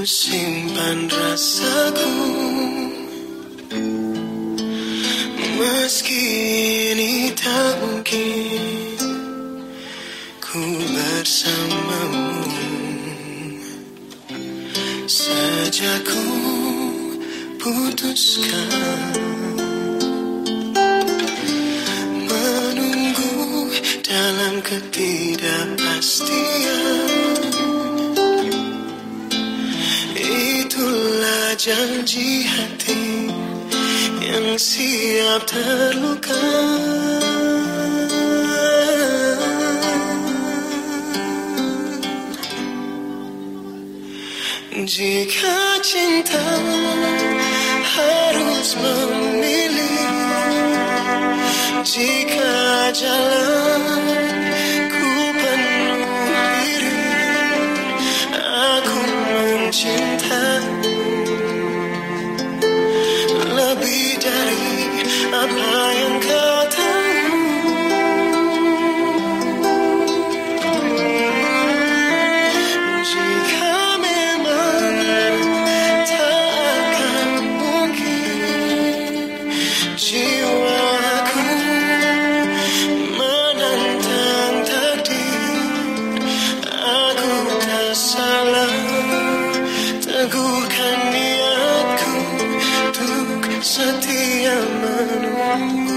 simpan rasaku, meski ini tak mungkin ku bersamamu. Sejak ku putuskan menunggu dalam ketidakpastian, itulah janji hati yang siap terluka. Jika cinta harus memilih, jika jalan ku penuh diri, aku mencintaimu lebih dari apa yang kau tahu. Jika memang tak akan mungkin jiwaku menantang takdir, aku tak salah teguhkan niatku untuk setia menunggu.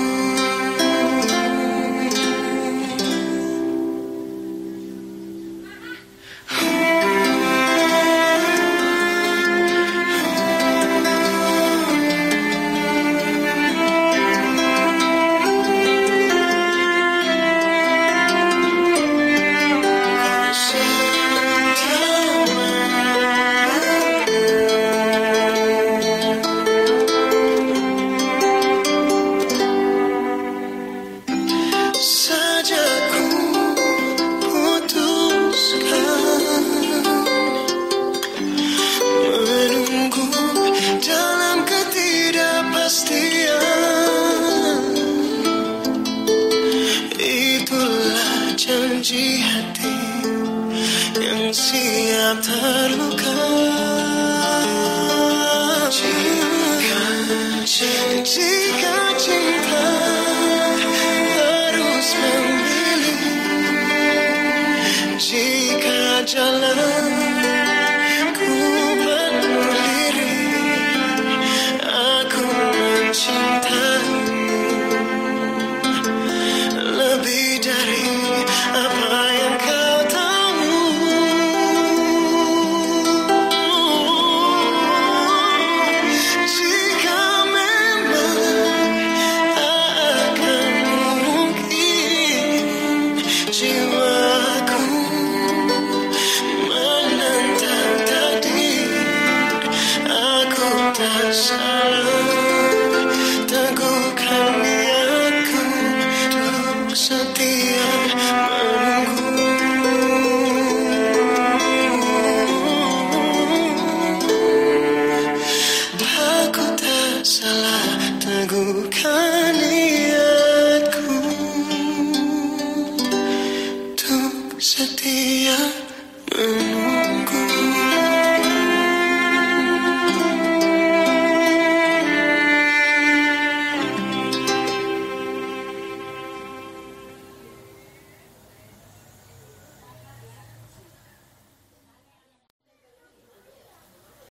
Sejak ku putuskan menunggu dalam ketidakpastian, itulah janji hati yang siap terluka. Jika cinta harus memilih, jika jalan ku penuh diri, aku mencintaimu lebih dari apa yang kau tahu. Jika memang tak akan mungkin jiwaku menantang takdir, aku tak salah teguhkan niatku untuk setia menunggu. Aku tak salah teguhkan niatku untuk setia menunggu.